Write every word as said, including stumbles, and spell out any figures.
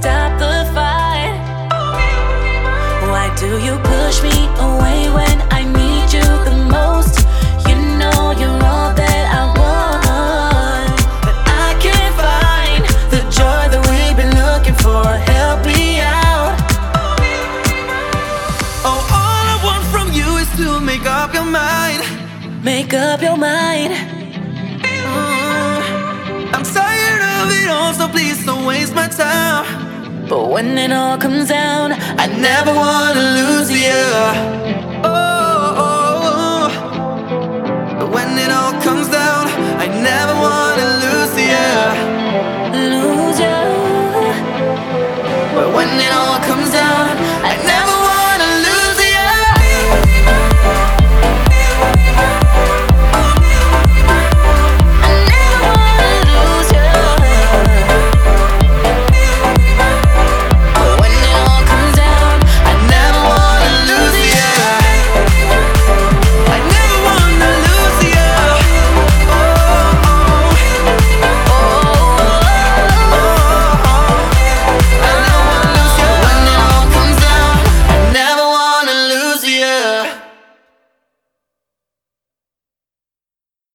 stop the fight? Why do you push me away when I need you the most? You know you're all that I want, but I can't find the joy that we've been looking for. Help me out. Oh, all I want from you is to make up your mind. Make up your mind. Mm, I'm tired of it all, so please don't waste my time. But when it all comes down, I never wanna lose you. Oh, oh, oh. But when it all comes down, I never wanna lose you.